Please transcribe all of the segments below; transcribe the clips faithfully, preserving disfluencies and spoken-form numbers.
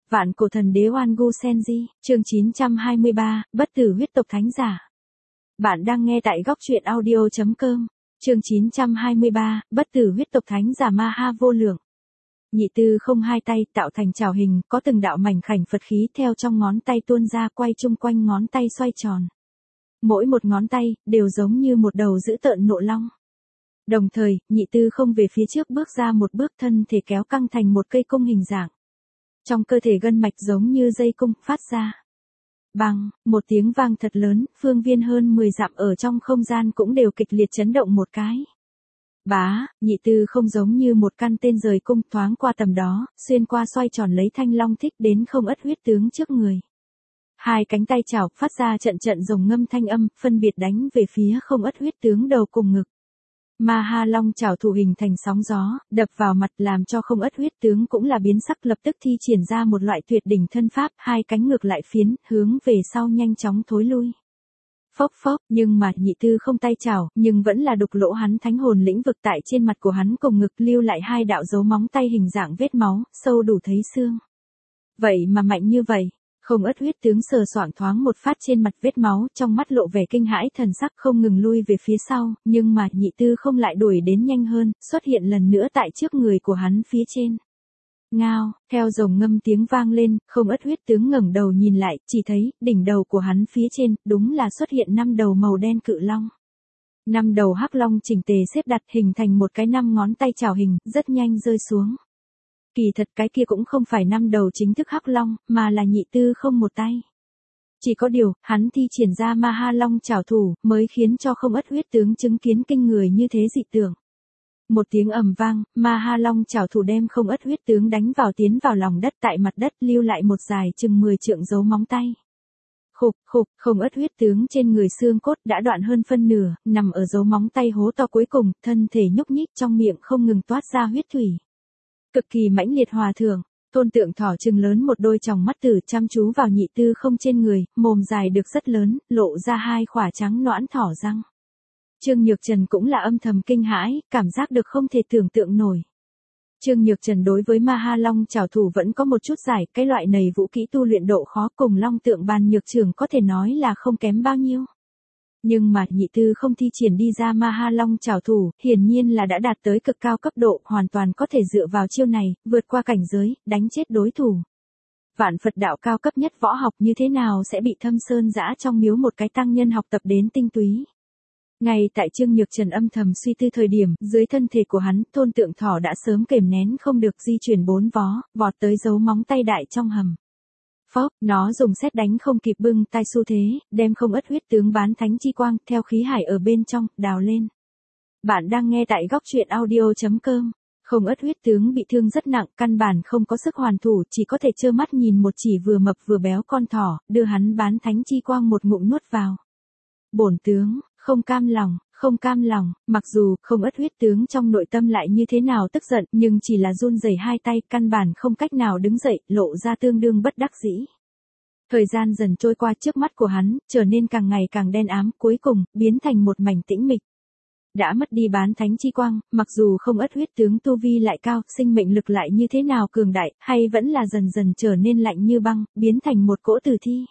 Vạn cổ thần đế Oan Gu Senji, chương chín trăm hai mươi ba, bất tử huyết tộc thánh giả. Bạn đang nghe tại góc truyện audio chấm com, chương chín trăm hai mươi ba, bất tử huyết tộc thánh giả Ma Ha vô lượng. Nhị tư không hai tay tạo thành trảo hình, có từng đạo mảnh khảnh Phật khí theo trong ngón tay tuôn ra quay chung quanh ngón tay xoay tròn. Mỗi một ngón tay, đều giống như một đầu dữ tợn nộ long. Đồng thời, nhị tư không về phía trước bước ra một bước, thân thể kéo căng thành một cây cung hình dạng. Trong cơ thể gân mạch giống như dây cung phát ra. Bằng, một tiếng vang thật lớn, phương viên hơn mười dặm ở trong không gian cũng đều kịch liệt chấn động một cái. Bá, nhị tư không giống như một căn tên rời cung thoáng qua tầm đó, xuyên qua xoay tròn lấy thanh long thích đến không ất huyết tướng trước người. Hai cánh tay chảo phát ra trận trận rồng ngâm thanh âm, phân biệt đánh về phía không ất huyết tướng đầu cùng ngực. Ma Ha long chảo thủ hình thành sóng gió, đập vào mặt làm cho không ất huyết tướng cũng là biến sắc, lập tức thi triển ra một loại tuyệt đỉnh thân pháp, hai cánh ngược lại phiến, hướng về sau nhanh chóng thối lui. Phốc phốc, nhưng mà nhị tư không tay chảo, nhưng vẫn là đục lỗ hắn thánh hồn lĩnh vực tại trên mặt của hắn cùng ngực lưu lại hai đạo dấu móng tay hình dạng vết máu, sâu đủ thấy xương. Vậy mà mạnh như vậy. Không ất huyết tướng sờ soạng thoáng một phát trên mặt vết máu, trong mắt lộ vẻ kinh hãi, thần sắc không ngừng lui về phía sau, nhưng mà nhị tư không lại đuổi đến nhanh hơn, xuất hiện lần nữa tại trước người của hắn phía trên. Ngao, theo rồng ngâm tiếng vang lên, không ất huyết tướng ngẩng đầu nhìn lại, chỉ thấy, đỉnh đầu của hắn phía trên, đúng là xuất hiện năm đầu màu đen cự long. Năm đầu hắc long chỉnh tề xếp đặt hình thành một cái năm ngón tay chảo hình, rất nhanh rơi xuống. Kỳ thật cái kia cũng không phải năm đầu chính thức hắc long, mà là nhị tư không một tay. Chỉ có điều, hắn thi triển ra Ma Ha long chảo thủ, mới khiến cho không ất huyết tướng chứng kiến kinh người như thế dị tưởng. Một tiếng ầm vang, Ma Ha long chảo thủ đem không ất huyết tướng đánh vào tiến vào lòng đất, tại mặt đất lưu lại một dài chừng mười trượng dấu móng tay. Khục khục, không ất huyết tướng trên người xương cốt đã đoạn hơn phân nửa, nằm ở dấu móng tay hố to cuối cùng, thân thể nhúc nhích, trong miệng không ngừng toát ra huyết thủy. Cực kỳ mãnh liệt hòa thượng, Tôn Tượng Thỏ trừng lớn một đôi tròng mắt tử chăm chú vào nhị tư không trên người, mồm dài được rất lớn, lộ ra hai khỏa trắng nõn thỏ răng. Trương Nhược Trần cũng là âm thầm kinh hãi, cảm giác được không thể tưởng tượng nổi. Trương Nhược Trần đối với Ma Ha long chảo thủ vẫn có một chút giải, cái loại này vũ kỹ tu luyện độ khó cùng Long Tượng Bàn Nhược Trường có thể nói là không kém bao nhiêu. Nhưng mà nhị tư không thi triển đi ra Ma Ha long chảo thủ, hiển nhiên là đã đạt tới cực cao cấp độ, hoàn toàn có thể dựa vào chiêu này, vượt qua cảnh giới, đánh chết đối thủ. Vạn Phật đạo cao cấp nhất võ học như thế nào sẽ bị Thâm Sơn Dã trong miếu một cái tăng nhân học tập đến tinh túy. Ngay tại Trương Nhược Trần âm thầm suy tư thời điểm, dưới thân thể của hắn, Tôn Tượng Thỏ đã sớm kềm nén không được di chuyển bốn vó, vọt tới dấu móng tay đại trong hầm. Phốc, nó dùng sét đánh không kịp bưng tay xu thế, đem không ất huyết tướng bán thánh chi quang, theo khí hải ở bên trong, đào lên. Bạn đang nghe tại góc truyện audio chấm com. Không ất huyết tướng bị thương rất nặng, căn bản không có sức hoàn thủ, chỉ có thể trơ mắt nhìn một chỉ vừa mập vừa béo con thỏ, đưa hắn bán thánh chi quang một ngụm nuốt vào. Bổn tướng, không cam lòng, không cam lòng, mặc dù không ất huyết tướng trong nội tâm lại như thế nào tức giận, nhưng chỉ là run rẩy hai tay, căn bản không cách nào đứng dậy, lộ ra tương đương bất đắc dĩ. Thời gian dần trôi qua, trước mắt của hắn, trở nên càng ngày càng đen ám, cuối cùng, biến thành một mảnh tĩnh mịch. Đã mất đi bán thánh chi quang, mặc dù không ất huyết tướng tu vi lại cao, sinh mệnh lực lại như thế nào cường đại, hay vẫn là dần dần trở nên lạnh như băng, biến thành một cỗ tử thi.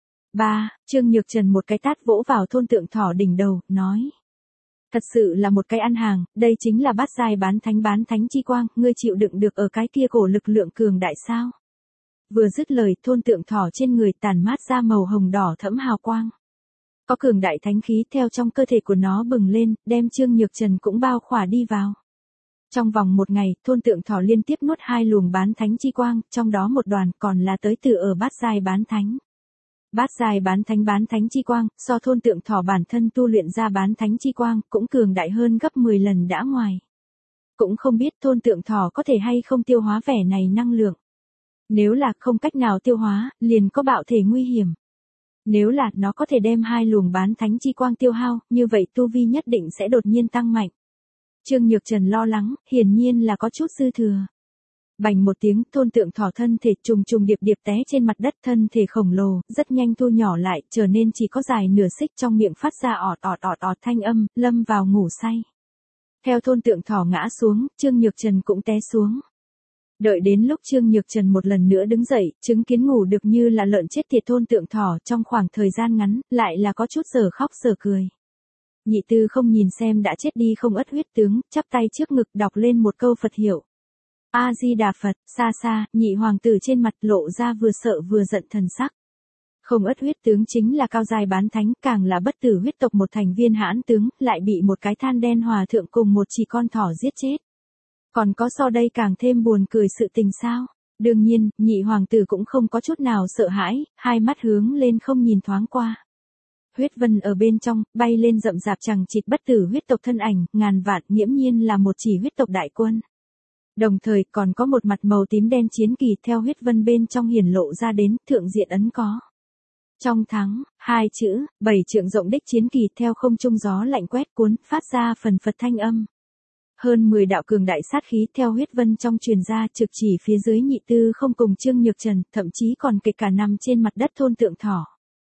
Ba, Trương Nhược Trần một cái tát vỗ vào Tôn Tượng Thỏ đỉnh đầu, nói. Thật sự là một cái ăn hàng, đây chính là bát giai bán thánh bán thánh chi quang, ngươi chịu đựng được ở cái kia cổ lực lượng cường đại sao? Vừa dứt lời, Tôn Tượng Thỏ trên người tàn mát ra màu hồng đỏ thẫm hào quang. Có cường đại thánh khí theo trong cơ thể của nó bừng lên, đem Trương Nhược Trần cũng bao khỏa đi vào. Trong vòng một ngày, Tôn Tượng Thỏ liên tiếp nuốt hai luồng bán thánh chi quang, trong đó một đoàn còn là tới từ ở bát giai bán thánh. Bát giai bán thánh bán thánh chi quang, so Tôn Tượng Thỏ bản thân tu luyện ra bán thánh chi quang, cũng cường đại hơn gấp mười lần đã ngoài. Cũng không biết Tôn Tượng Thỏ có thể hay không tiêu hóa vẻ này năng lượng. Nếu là không cách nào tiêu hóa, liền có bạo thể nguy hiểm. Nếu là nó có thể đem hai luồng bán thánh chi quang tiêu hao, như vậy tu vi nhất định sẽ đột nhiên tăng mạnh. Trương Nhược Trần lo lắng, hiển nhiên là có chút dư thừa. Bành một tiếng, Tôn Tượng Thỏ thân thể trùng trùng điệp điệp té trên mặt đất, thân thể khổng lồ, rất nhanh thu nhỏ lại, trở nên chỉ có dài nửa xích, trong miệng phát ra ọt ọt ọt ọt thanh âm, lâm vào ngủ say. Theo Tôn Tượng Thỏ ngã xuống, Trương Nhược Trần cũng té xuống. Đợi đến lúc Trương Nhược Trần một lần nữa đứng dậy, chứng kiến ngủ được như là lợn chết tiệt thôn tượng thỏ trong khoảng thời gian ngắn, lại là có chút giờ khóc giờ cười. Nhị tư không nhìn xem đã chết đi không ất huyết tướng, chắp tay trước ngực đọc lên một câu Phật hiệu. A-di-đà Phật, xa xa, nhị hoàng tử trên mặt lộ ra vừa sợ vừa giận thần sắc. Không ất huyết tướng chính là cao giai bán thánh, càng là bất tử huyết tộc một thành viên hãn tướng, lại bị một cái than đen hòa thượng cùng một chỉ con thỏ giết chết. Còn có so đây càng thêm buồn cười sự tình sao? Đương nhiên, nhị hoàng tử cũng không có chút nào sợ hãi, hai mắt hướng lên không nhìn thoáng qua. Huyết vân ở bên trong, bay lên rậm rạp chằng chịt bất tử huyết tộc thân ảnh, ngàn vạn nghiễm nhiên là một chỉ huyết tộc đại quân. Đồng thời còn có một mặt màu tím đen chiến kỳ theo huyết vân bên trong hiển lộ ra đến, thượng diện ấn có. Trong thắng, hai chữ, bảy trượng rộng đích chiến kỳ theo không trung gió lạnh quét cuốn, phát ra phần phật thanh âm. Hơn mười đạo cường đại sát khí theo huyết vân trong truyền ra trực chỉ phía dưới nhị tư không cùng Trương Nhược Trần, thậm chí còn kịch cả nằm trên mặt đất thôn tượng thỏ.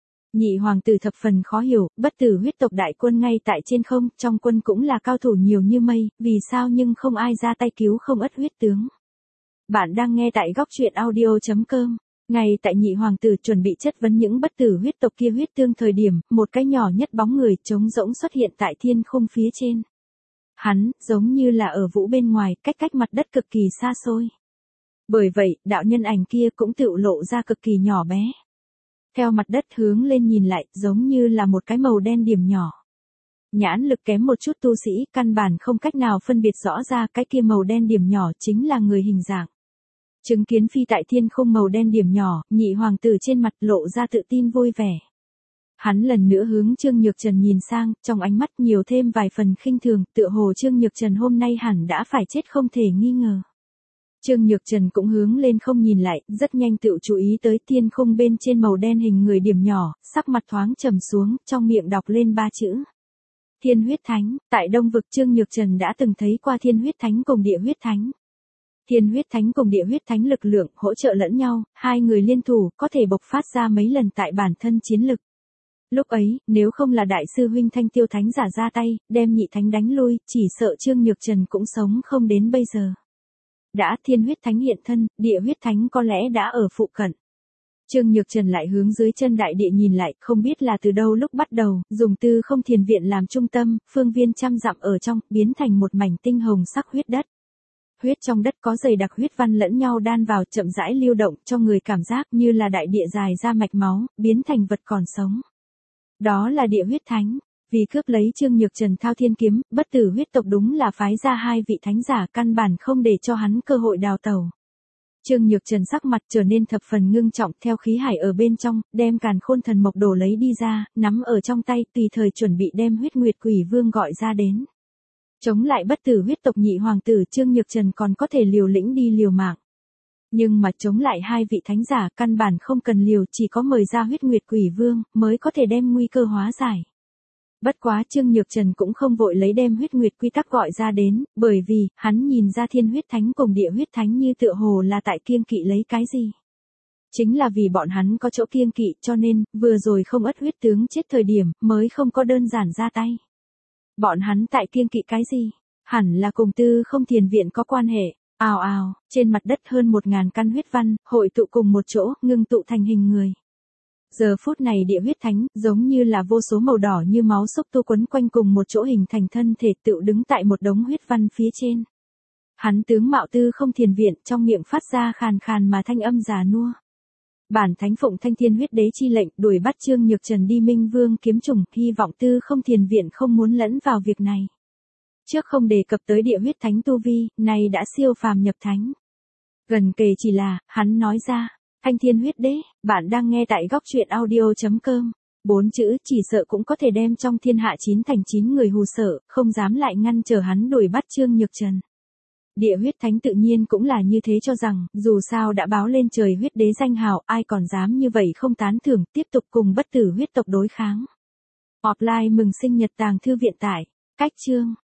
Nhị hoàng tử thập phần khó hiểu, bất tử huyết tộc đại quân ngay tại trên không, trong quân cũng là cao thủ nhiều như mây, vì sao nhưng không ai ra tay cứu không ất huyết tướng. Bạn đang nghe tại góc truyện audio chấm com. Ngay tại nhị hoàng tử chuẩn bị chất vấn những bất tử huyết tộc kia huyết tương thời điểm, một cái nhỏ nhất bóng người trống rỗng xuất hiện tại thiên khung phía trên. Hắn, giống như là ở vũ bên ngoài, cách cách mặt đất cực kỳ xa xôi. Bởi vậy, đạo nhân ảnh kia cũng tự lộ ra cực kỳ nhỏ bé. Theo mặt đất hướng lên nhìn lại, giống như là một cái màu đen điểm nhỏ. Nhãn lực kém một chút tu sĩ, căn bản không cách nào phân biệt rõ ra cái kia màu đen điểm nhỏ chính là người hình dạng. Chứng kiến phi tại thiên không màu đen điểm nhỏ, nhị hoàng tử trên mặt lộ ra tự tin vui vẻ. Hắn lần nữa hướng Trương Nhược Trần nhìn sang, trong ánh mắt nhiều thêm vài phần khinh thường, tựa hồ Trương Nhược Trần hôm nay hẳn đã phải chết không thể nghi ngờ. Trương Nhược Trần cũng hướng lên không nhìn lại, rất nhanh tự chú ý tới thiên khung bên trên màu đen hình người điểm nhỏ, sắc mặt thoáng trầm xuống, trong miệng đọc lên ba chữ. Thiên huyết thánh, tại Đông vực Trương Nhược Trần đã từng thấy qua thiên huyết thánh cùng địa huyết thánh. Thiên huyết thánh cùng địa huyết thánh lực lượng hỗ trợ lẫn nhau, hai người liên thủ có thể bộc phát ra mấy lần tại bản thân chiến lực. Lúc ấy, nếu không là đại sư huynh Thanh Tiêu Thánh giả ra tay, đem nhị thánh đánh lui, chỉ sợ Trương Nhược Trần cũng sống không đến bây giờ. Đã thiên huyết thánh hiện thân, địa huyết thánh có lẽ đã ở phụ cận. Trương Nhược Trần lại hướng dưới chân đại địa nhìn lại, không biết là từ đâu lúc bắt đầu, dùng tư không thiền viện làm trung tâm, phương viên trăm dặm ở trong, biến thành một mảnh tinh hồng sắc huyết đất. Huyết trong đất có dày đặc huyết văn lẫn nhau đan vào, chậm rãi lưu động, cho người cảm giác như là đại địa dài ra mạch máu, biến thành vật còn sống. Đó là địa huyết thánh. Vì cướp lấy Trương Nhược Trần thao thiên kiếm, bất tử huyết tộc đúng là phái ra hai vị thánh giả, căn bản không để cho hắn cơ hội đào tẩu. Trương Nhược Trần sắc mặt trở nên thập phần ngưng trọng, theo khí hải ở bên trong, đem càn khôn thần mộc đồ lấy đi ra, nắm ở trong tay, tùy thời chuẩn bị đem huyết nguyệt quỷ vương gọi ra đến. Chống lại bất tử huyết tộc nhị hoàng tử, Trương Nhược Trần còn có thể liều lĩnh đi liều mạng. Nhưng mà chống lại hai vị thánh giả, căn bản không cần liều, chỉ có mời ra huyết nguyệt quỷ vương, mới có thể đem nguy cơ hóa giải. Bất quá Trương Nhược Trần cũng không vội lấy đem huyết nguyệt quy tắc gọi ra đến, bởi vì, hắn nhìn ra thiên huyết thánh cùng địa huyết thánh như tựa hồ là tại kiêng kỵ lấy cái gì. Chính là vì bọn hắn có chỗ kiêng kỵ, cho nên, vừa rồi không ất huyết tướng chết thời điểm, mới không có đơn giản ra tay. Bọn hắn tại kiêng kỵ cái gì? Hẳn là cùng tư không thiền viện có quan hệ. Ào ào, trên mặt đất hơn một ngàn căn huyết văn, hội tụ cùng một chỗ, ngưng tụ thành hình người. Giờ phút này địa huyết thánh, giống như là vô số màu đỏ như máu xúc tu quấn quanh cùng một chỗ hình thành thân thể, tự đứng tại một đống huyết văn phía trên. Hắn tướng mạo tư không thiền viện, trong miệng phát ra khàn khàn mà thanh âm già nua. Bản thánh phụng thanh thiên huyết đế chi lệnh, đuổi bắt Trương Nhược Trần đi Minh Vương kiếm trùng, hy vọng tư không thiền viện không muốn lẫn vào việc này. Trước không đề cập tới địa huyết thánh tu vi, này đã siêu phàm nhập thánh. Gần kề chỉ là, hắn nói ra, thanh thiên huyết đế, bạn đang nghe tại góc truyện audio chấm com. Bốn chữ chỉ sợ cũng có thể đem trong thiên hạ chín thành chín người hù sợ, không dám lại ngăn trở hắn đuổi bắt Trương Nhược Trần. Địa huyết thánh tự nhiên cũng là như thế, cho rằng, dù sao đã báo lên trời huyết đế danh hào, ai còn dám như vậy không tán thưởng, tiếp tục cùng bất tử huyết tộc đối kháng. Offline mừng sinh nhật tàng thư viện tải, cách chương.